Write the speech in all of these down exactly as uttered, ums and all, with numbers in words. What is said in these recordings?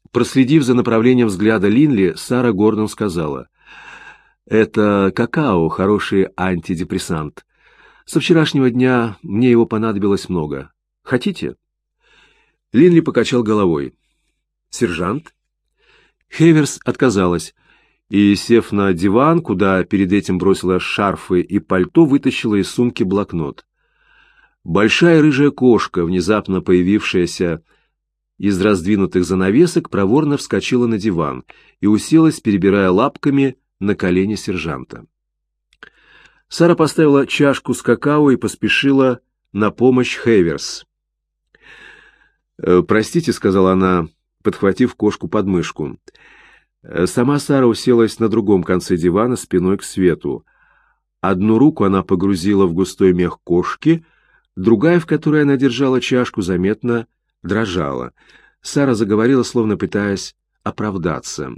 Проследив за направлением взгляда Линли, Сара Гордон сказала: «Это какао, хороший антидепрессант. Со вчерашнего дня мне его понадобилось много. Хотите?» Линли покачал головой. «Сержант?» Хейверс отказалась и, сев на диван, куда перед этим бросила шарфы и пальто, вытащила из сумки блокнот. Большая рыжая кошка, внезапно появившаяся из раздвинутых занавесок, проворно вскочила на диван и уселась, перебирая лапками, на колени сержанта. Сара поставила чашку с какао и поспешила на помощь Хейверс. «Простите», — сказала она, подхватив кошку под мышку. Сама Сара уселась на другом конце дивана спиной к свету. Одну руку она погрузила в густой мех кошки, другая, в которой она держала чашку, заметно дрожала. Сара заговорила, словно пытаясь оправдаться.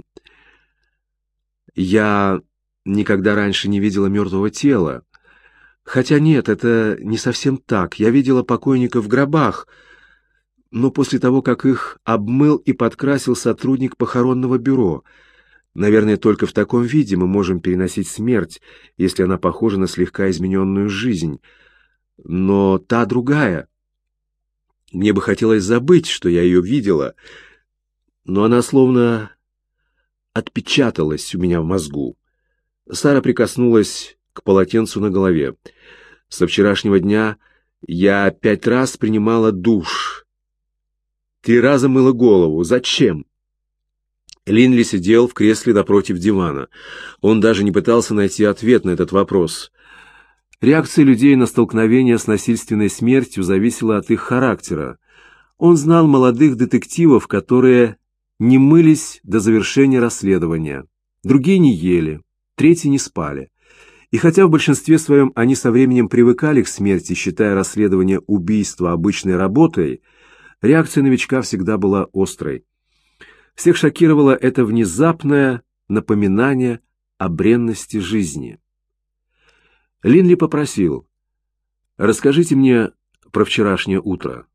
«Я никогда раньше не видела мертвого тела. Хотя нет, это не совсем так. Я видела покойников в гробах, но после того, как их обмыл и подкрасил сотрудник похоронного бюро. Наверное, только в таком виде мы можем переносить смерть, если она похожа на слегка измененную жизнь. Но та другая. Мне бы хотелось забыть, что я ее видела, но она словно отпечаталась у меня в мозгу». Сара прикоснулась к полотенцу на голове. «Со вчерашнего дня я пять раз принимала душ. Три раза мыла голову. Зачем?» Линли сидел в кресле напротив дивана. Он даже не пытался найти ответ на этот вопрос. Реакция людей на столкновение с насильственной смертью зависела от их характера. Он знал молодых детективов, которые не мылись до завершения расследования. Другие не ели, третьи не спали. И хотя в большинстве своем они со временем привыкали к смерти, считая расследование убийства обычной работой, реакция новичка всегда была острой. Всех шокировало это внезапное напоминание о бренности жизни. Линли попросил: «Расскажите мне про вчерашнее утро».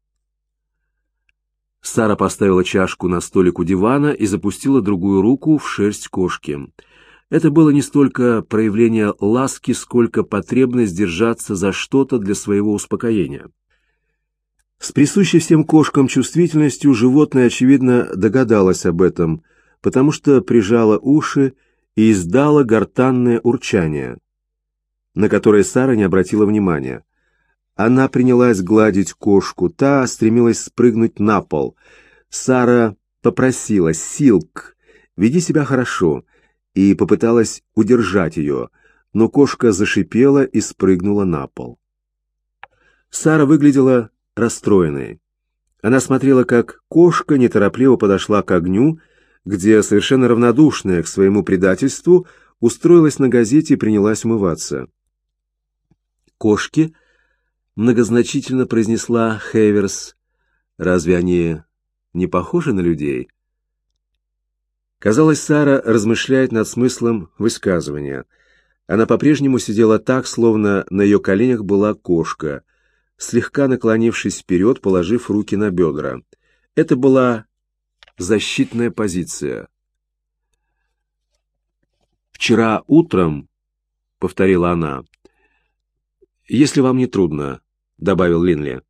Сара поставила чашку на столик у дивана и запустила другую руку в шерсть кошки. Это было не столько проявление ласки, сколько потребность держаться за что-то для своего успокоения. С присущей всем кошкам чувствительностью животное, очевидно, догадалось об этом, потому что прижало уши и издало гортанное урчание, на которое Сара не обратила внимания. Она принялась гладить кошку, та стремилась спрыгнуть на пол. Сара попросила: «Силк, веди себя хорошо», и попыталась удержать ее, но кошка зашипела и спрыгнула на пол. Сара выглядела расстроенной. Она смотрела, как кошка неторопливо подошла к огню, где, совершенно равнодушная к своему предательству, устроилась на газете и принялась умываться. «Кошки?» — многозначительно произнесла Хейверс. «Разве они не похожи на людей?» Казалось, Сара размышляет над смыслом высказывания. Она по-прежнему сидела так, словно на ее коленях была кошка, слегка наклонившись вперед, положив руки на бедра. Это была защитная позиция. «Вчера утром», — повторила она, — «если вам не трудно», — добавил Линли.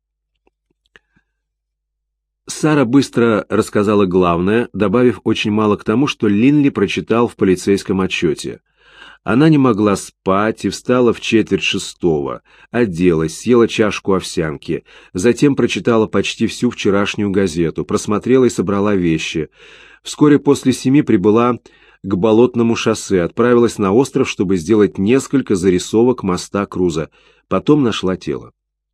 Сара быстро рассказала главное, добавив очень мало к тому, что Линли прочитал в полицейском отчете. Она не могла спать и встала в четверть шестого, оделась, съела чашку овсянки, затем прочитала почти всю вчерашнюю газету, просмотрела и собрала вещи. Вскоре после семи прибыла к Болотному шоссе, отправилась на остров, чтобы сделать несколько зарисовок моста Круза. Потом нашла тело.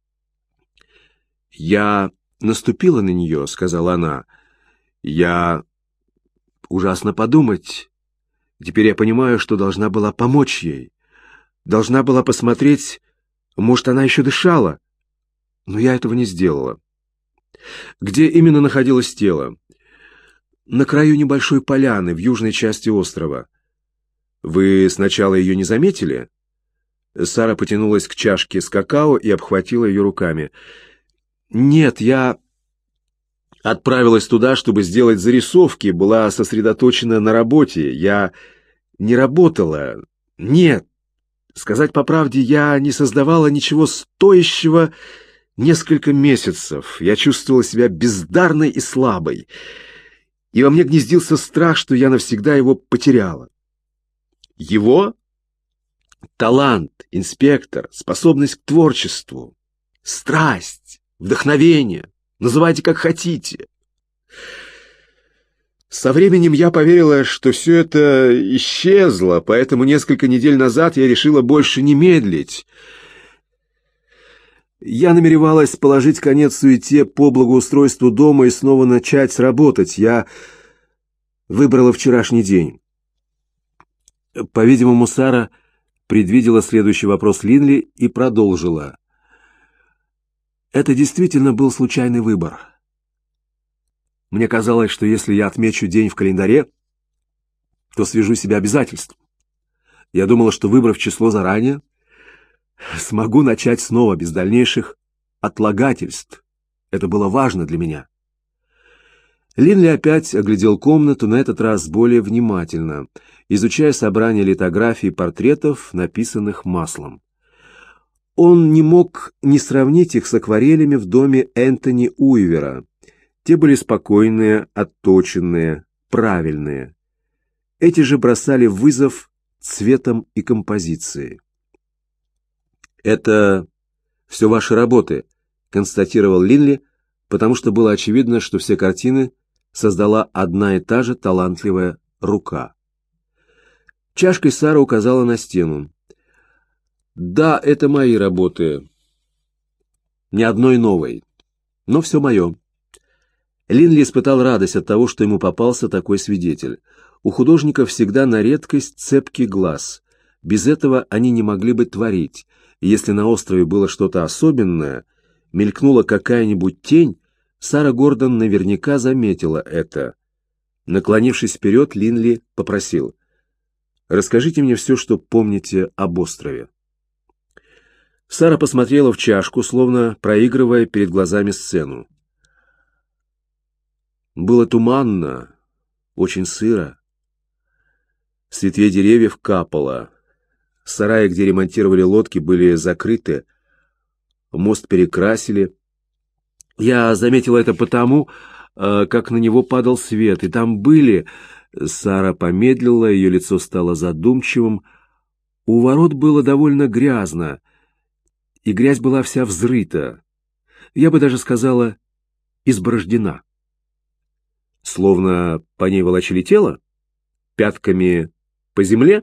«Я наступила на нее», — сказала она. «Я... ужасно подумать. Теперь я понимаю, что должна была помочь ей. Должна была посмотреть, может, она еще дышала. Но я этого не сделала». «Где именно находилось тело?» «На краю небольшой поляны в южной части острова». «Вы сначала ее не заметили?» Сара потянулась к чашке с какао и обхватила ее руками. «Нет, я...» отправилась туда, чтобы сделать зарисовки, была сосредоточена на работе. Я не работала. Нет, сказать по правде, я не создавала ничего стоящего несколько месяцев. Я чувствовала себя бездарной и слабой. И во мне гнездился страх, что я навсегда его потеряла. Его? Талант, инспектор, способность к творчеству, страсть, вдохновение. Называйте как хотите. Со временем я поверила, что все это исчезло, поэтому несколько недель назад я решила больше не медлить. Я намеревалась положить конец суете по благоустройству дома и снова начать работать. Я выбрала вчерашний день. По-видимому, Сара предвидела следующий вопрос Линли и продолжила. Это действительно был случайный выбор. Мне казалось, что если я отмечу день в календаре, то свяжу себя обязательством. Я думала, что, выбрав число заранее, смогу начать снова без дальнейших отлагательств. Это было важно для меня. Линли опять оглядел комнату, на этот раз более внимательно, изучая собрание литографий и портретов, написанных маслом. Он не мог не сравнить их с акварелями в доме Энтони Уивера. Те были спокойные, отточенные, правильные. Эти же бросали вызов цветом и композицией. «Это все ваши работы», — констатировал Линли, потому что было очевидно, что все картины создала одна и та же талантливая рука. Чашкой Сара указала на стену. «Да, это мои работы. Ни одной новой, но все мое». Линли испытал радость от того, что ему попался такой свидетель. У художников всегда на редкость цепкий глаз. Без этого они не могли бы творить. И если на острове было что-то особенное, мелькнула какая-нибудь тень, Сара Гордон наверняка заметила это. Наклонившись вперед, Линли попросил: «Расскажите мне все, что помните об острове». Сара посмотрела в чашку, словно проигрывая перед глазами сцену. Было туманно, очень сыро. С ветвей деревьев капало. Сараи, где ремонтировали лодки, были закрыты. Мост перекрасили. Я заметила это потому, как на него падал свет. И там были... Сара помедлила, ее лицо стало задумчивым. У ворот было довольно грязно, и грязь была вся взрыта. Я бы даже сказала, изборождена. Словно по ней волочили тело? Пятками по земле?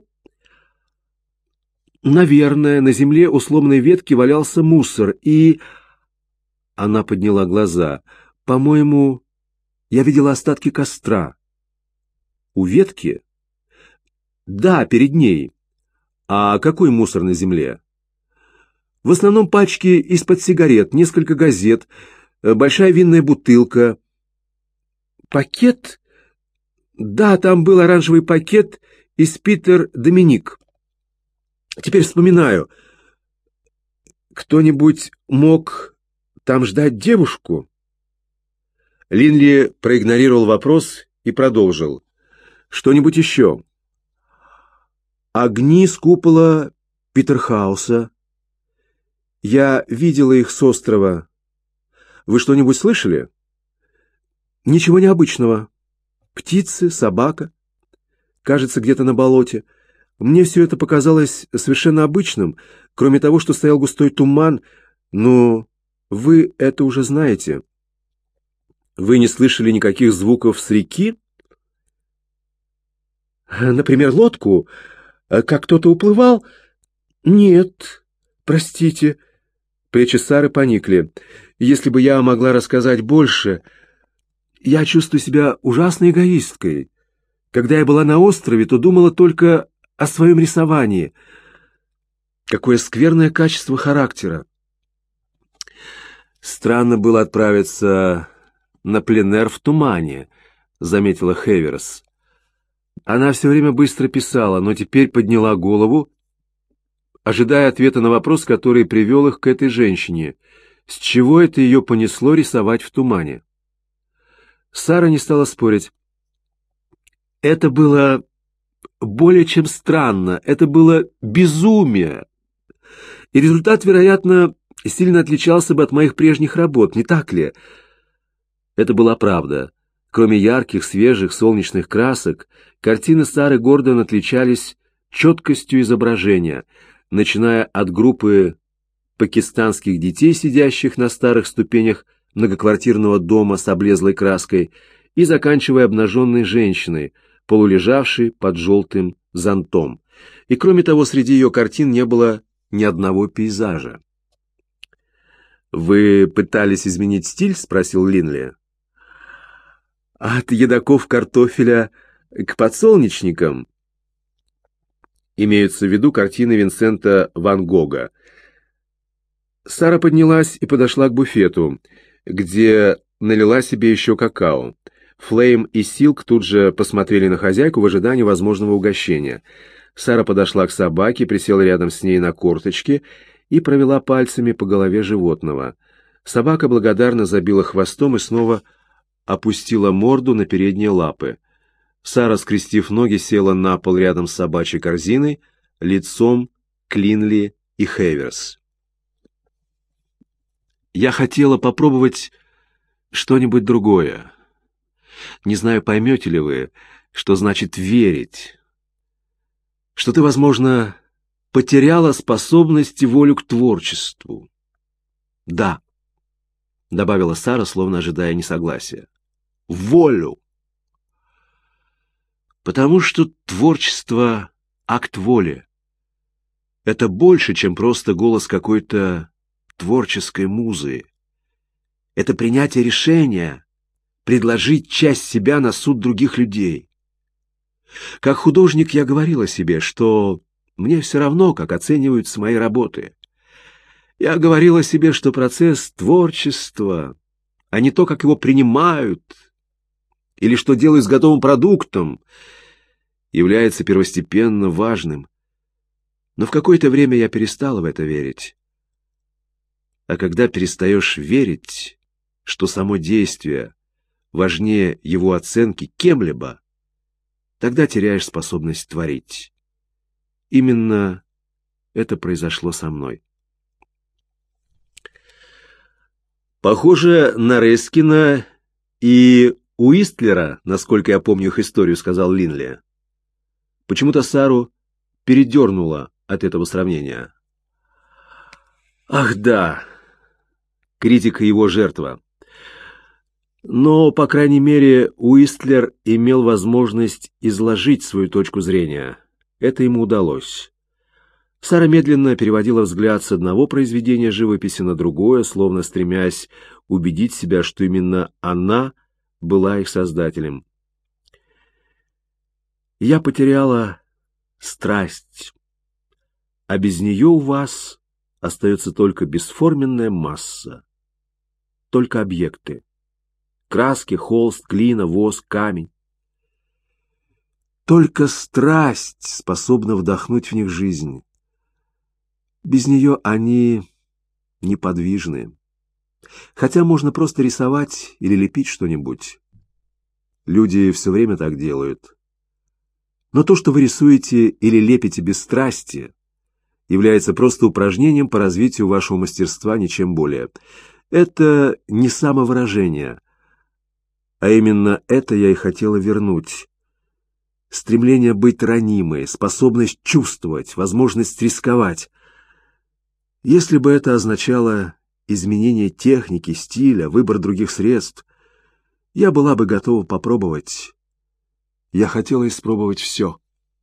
Наверное, на земле у сломанной ветки валялся мусор, и... Она подняла глаза. По-моему, я видела остатки костра. У ветки? Да, перед ней. А какой мусор на земле? В основном пачки из-под сигарет, несколько газет, большая винная бутылка. Пакет? Да, там был оранжевый пакет из Питер Доминик. Теперь вспоминаю. Кто-нибудь мог там ждать девушку? Линли проигнорировал вопрос и продолжил. Что-нибудь еще? Огни с купола Питерхауса. Я видела их с острова. Вы что-нибудь слышали? Ничего необычного. Птицы, собака. Кажется, где-то на болоте. Мне все это показалось совершенно обычным, кроме того, что стоял густой туман, но вы это уже знаете. Вы не слышали никаких звуков с реки? Например, лодку? Как кто-то уплывал? Нет, простите. Плечи Сары поникли. Если бы я могла рассказать больше... Я чувствую себя ужасной эгоисткой. Когда я была на острове, то думала только о своем рисовании. Какое скверное качество характера. Странно было отправиться на пленэр в тумане, заметила Хеверс. Она все время быстро писала, но теперь подняла голову, ожидая ответа на вопрос, который привел их к этой женщине. С чего это ее понесло рисовать в тумане? Сара не стала спорить. Это было более чем странно, это было безумие. И результат, вероятно, сильно отличался бы от моих прежних работ, не так ли? Это была правда. Кроме ярких, свежих, солнечных красок, картины Сары Гордон отличались четкостью изображения, начиная от группы пакистанских детей, сидящих на старых ступенях многоквартирного дома с облезлой краской, и заканчивая обнаженной женщиной, полулежавшей под желтым зонтом. И кроме того, среди ее картин не было ни одного пейзажа. «Вы пытались изменить стиль?» — спросил Линли. «От едоков картофеля к подсолнечникам?» Имеются в виду картины Винсента ван Гога. Сара поднялась и подошла к буфету, где налила себе еще какао. Флейм и Силк тут же посмотрели на хозяйку в ожидании возможного угощения. Сара подошла к собаке, присела рядом с ней на корточки и провела пальцами по голове животного. Собака благодарно забила хвостом и снова опустила морду на передние лапы. Сара, скрестив ноги, села на пол рядом с собачьей корзиной, лицом к Линли и Хейверс. «Я хотела попробовать что-нибудь другое. Не знаю, поймете ли вы, что значит верить. Что ты, возможно, потеряла способность и волю к творчеству». «Да», — добавила Сара, словно ожидая несогласия. «Волю. Потому что творчество — акт воли. Это больше, чем просто голос какой-то творческой музы. Это принятие решения предложить часть себя на суд других людей. Как художник я говорила себе, что мне все равно, как оцениваются мои работы. Я говорила себе, что процесс творчества, а не то, как его принимают, или что делают с готовым продуктом, является первостепенно важным. Но в какое-то время я перестала в это верить. А когда перестаешь верить, что само действие важнее его оценки кем-либо, тогда теряешь способность творить. Именно это произошло со мной. «Похоже на Рескина и Уистлера, насколько я помню их историю», — сказал Линли. Почему-то Сару передернуло от этого сравнения. «Ах да, критик и его жертва. Но, по крайней мере, Уистлер имел возможность изложить свою точку зрения. Это ему удалось». Сара медленно переводила взгляд с одного произведения живописи на другое, словно стремясь убедить себя, что именно она была их создателем. «Я потеряла страсть, а без нее у вас остается только бесформенная масса, только объекты. Краски, холст, глина, воск, камень. Только страсть способна вдохнуть в них жизнь. Без нее они неподвижны. Хотя можно просто рисовать или лепить что-нибудь. Люди все время так делают. Но то, что вы рисуете или лепите без страсти, является просто упражнением по развитию вашего мастерства, ничем более. Это не самовыражение, а именно это я и хотела вернуть. Стремление быть ранимой, способность чувствовать, возможность рисковать. Если бы это означало изменение техники, стиля, выбор других средств, я была бы готова попробовать. Я хотела испробовать все.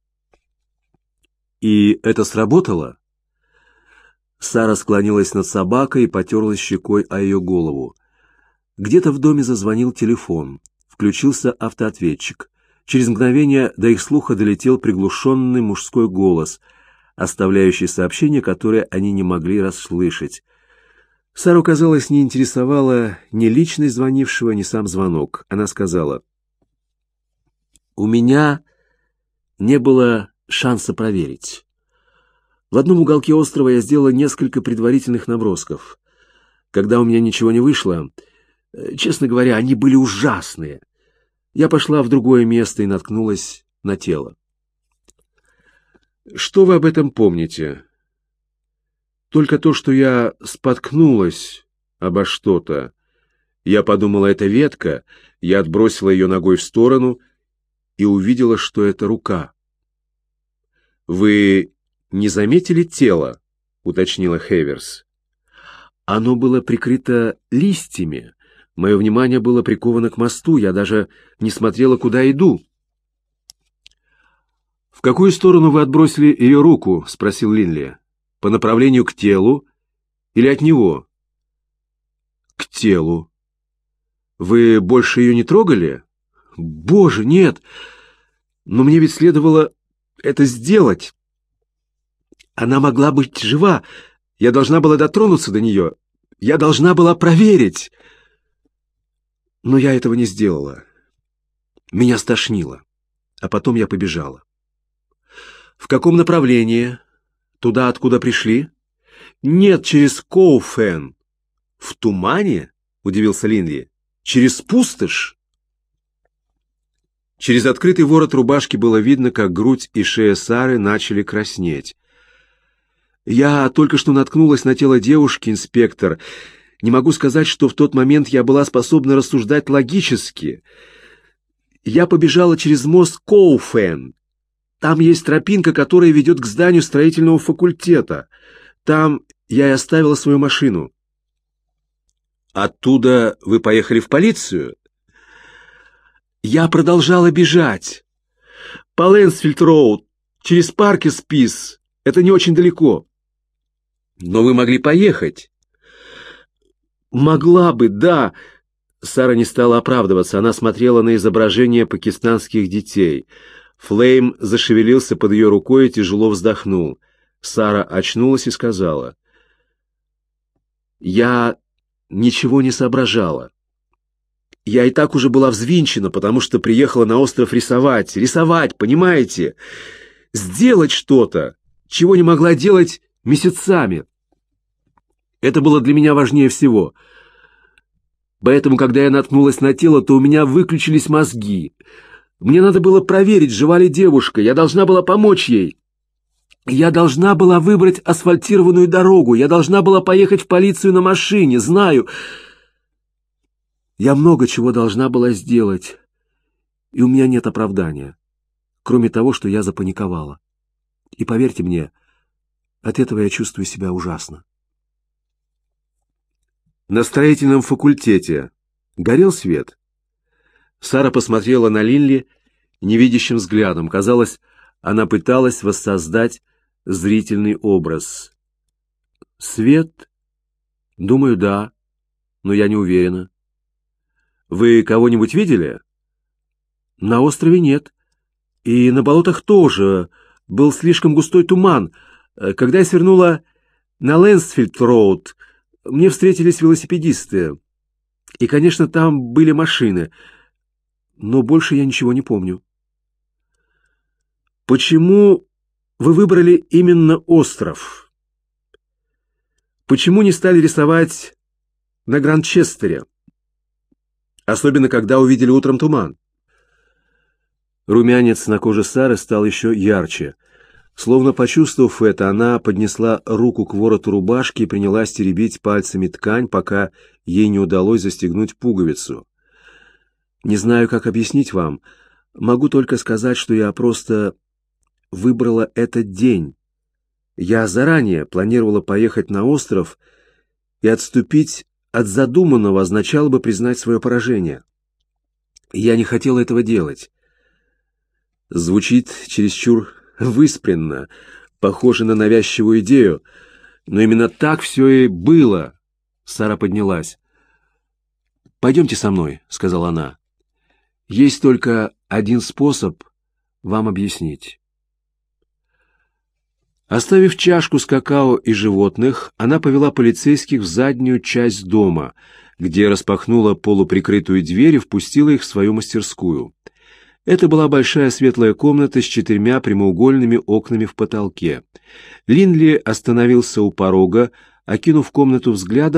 И это сработало? Сара склонилась над собакой и потерлась щекой о ее голову. Где-то в доме зазвонил телефон. Включился автоответчик. Через мгновение до их слуха долетел приглушенный мужской голос, оставляющий сообщение, которое они не могли расслышать. Сару, казалось, не интересовала ни личность звонившего, ни сам звонок. Она сказала: «У меня не было шанса проверить. В одном уголке острова я сделала несколько предварительных набросков. Когда у меня ничего не вышло, Честно говоря, они были ужасные. Я пошла в другое место и наткнулась на тело. Что вы об этом помните? Только то, что я споткнулась обо что-то. Я подумала, это ветка, я отбросила ее ногой в сторону и увидела, что это рука. «Вы не заметили тело?» — уточнила Хеверс. «Оно было прикрыто листьями. Мое внимание было приковано к мосту, я даже не смотрела, куда иду». «В какую сторону вы отбросили ее руку?» — спросил Линли. «По направлению к телу или от него?» «К телу». «Вы больше ее не трогали?» «Боже, нет! Но мне ведь следовало это сделать. Она могла быть жива. Я должна была дотронуться до нее. Я должна была проверить. Но я этого не сделала. Меня стошнило. А потом я побежала». «В каком направлении? Туда, откуда пришли?» «Нет, через Коуфен». «В тумане?» — удивился Линли. «Через пустошь?» Через открытый ворот рубашки было видно, как грудь и шея Сары начали краснеть. «Я только что наткнулась на тело девушки, инспектор. Не могу сказать, что в тот момент я была способна рассуждать логически. Я побежала через мост Коуфен. Там есть тропинка, которая ведет к зданию строительного факультета. Там я и оставила свою машину». «Оттуда вы поехали в полицию?» «Я продолжала бежать. По Лэнсфилд-роуд, через Паркер-Спис. Это не очень далеко». «Но вы могли поехать». «Могла бы, да». Сара не стала оправдываться. Она смотрела на изображение пакистанских детей. Флейм зашевелился под ее рукой и тяжело вздохнул. Сара очнулась и сказала: «Я ничего не соображала. Я и так уже была взвинчена, потому что приехала на остров рисовать. Рисовать, понимаете? Сделать что-то, чего не могла делать месяцами. Это было для меня важнее всего. Поэтому, когда я наткнулась на тело, то у меня выключились мозги. Мне надо было проверить, жива ли девушка. Я должна была помочь ей. Я должна была выбрать асфальтированную дорогу. Я должна была поехать в полицию на машине. Знаю. Я много чего должна была сделать. И у меня нет оправдания, кроме того, что я запаниковала. И поверьте мне, от этого я чувствую себя ужасно». «На строительном факультете горел свет?» Сара посмотрела на Линли невидящим взглядом. Казалось, она пыталась воссоздать зрительный образ. «Свет? Думаю, да, но я не уверена». «Вы кого-нибудь видели?» «На острове нет. И на болотах тоже. Был слишком густой туман. Когда я свернула на Лэнсфилд-роуд, мне встретились велосипедисты. И, конечно, там были машины. Но больше я ничего не помню». «Почему вы выбрали именно остров? Почему не стали рисовать на Гранчестере? Особенно, когда увидели утром туман?» Румянец на коже Сары стал еще ярче. Словно почувствовав это, она поднесла руку к вороту рубашки и принялась теребить пальцами ткань, пока ей не удалось застегнуть пуговицу. «Не знаю, как объяснить вам. Могу только сказать, что я просто выбрала этот день. Я заранее планировала поехать на остров, и отступить от задуманного означало бы признать свое поражение. Я не хотела этого делать». Звучит чересчур выспренно, похоже на навязчивую идею, но именно так все и было. Сара поднялась. «Пойдемте со мной», — сказала она. «Есть только один способ вам объяснить». Оставив чашку с какао и животных, она повела полицейских в заднюю часть дома, где распахнула полуприкрытую дверь и впустила их в свою мастерскую. Это была большая светлая комната с четырьмя прямоугольными окнами в потолке. Линли остановился у порога, окинув комнату взглядом,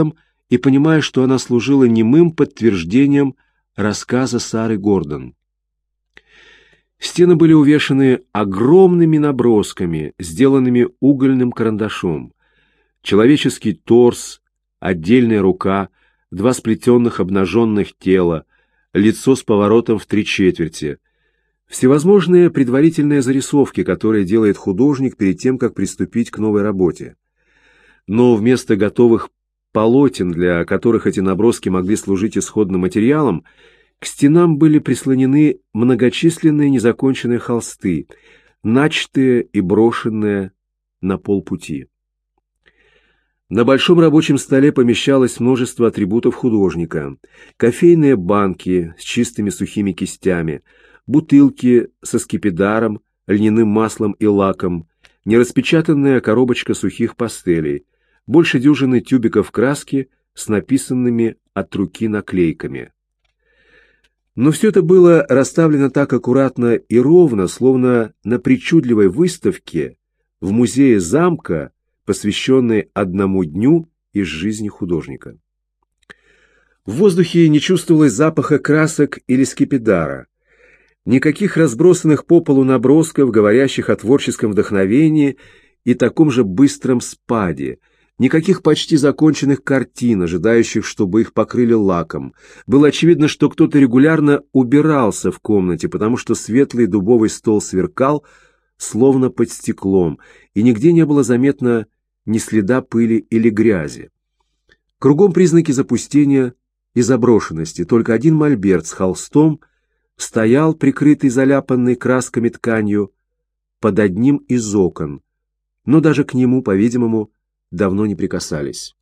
и понимая, что она служила немым подтверждением рассказа Сары Гордон. Стены были увешаны огромными набросками, сделанными угольным карандашом. Человеческий торс, отдельная рука, два сплетенных обнаженных тела, лицо с поворотом в три четверти. Всевозможные предварительные зарисовки, которые делает художник перед тем, как приступить к новой работе. Но вместо готовых полотен, для которых эти наброски могли служить исходным материалом, к стенам были прислонены многочисленные незаконченные холсты, начатые и брошенные на полпути. На большом рабочем столе помещалось множество атрибутов художника: кофейные банки с чистыми сухими кистями, бутылки со скипидаром, льняным маслом и лаком, нераспечатанная коробочка сухих пастелей, больше дюжины тюбиков краски с написанными от руки наклейками. Но все это было расставлено так аккуратно и ровно, словно на причудливой выставке в музее замка, посвященной одному дню из жизни художника. В воздухе не чувствовалось запаха красок или скипидара, никаких разбросанных по полу набросков, говорящих о творческом вдохновении и таком же быстром спаде, никаких почти законченных картин, ожидающих, чтобы их покрыли лаком. Было очевидно, что кто-то регулярно убирался в комнате, потому что светлый дубовый стол сверкал, словно под стеклом, и нигде не было заметно ни следа пыли или грязи. Кругом признаки запустения и заброшенности. Только один мольберт с холстом стоял, прикрытый заляпанной красками тканью, под одним из окон, но даже к нему, по-видимому, давно не прикасались.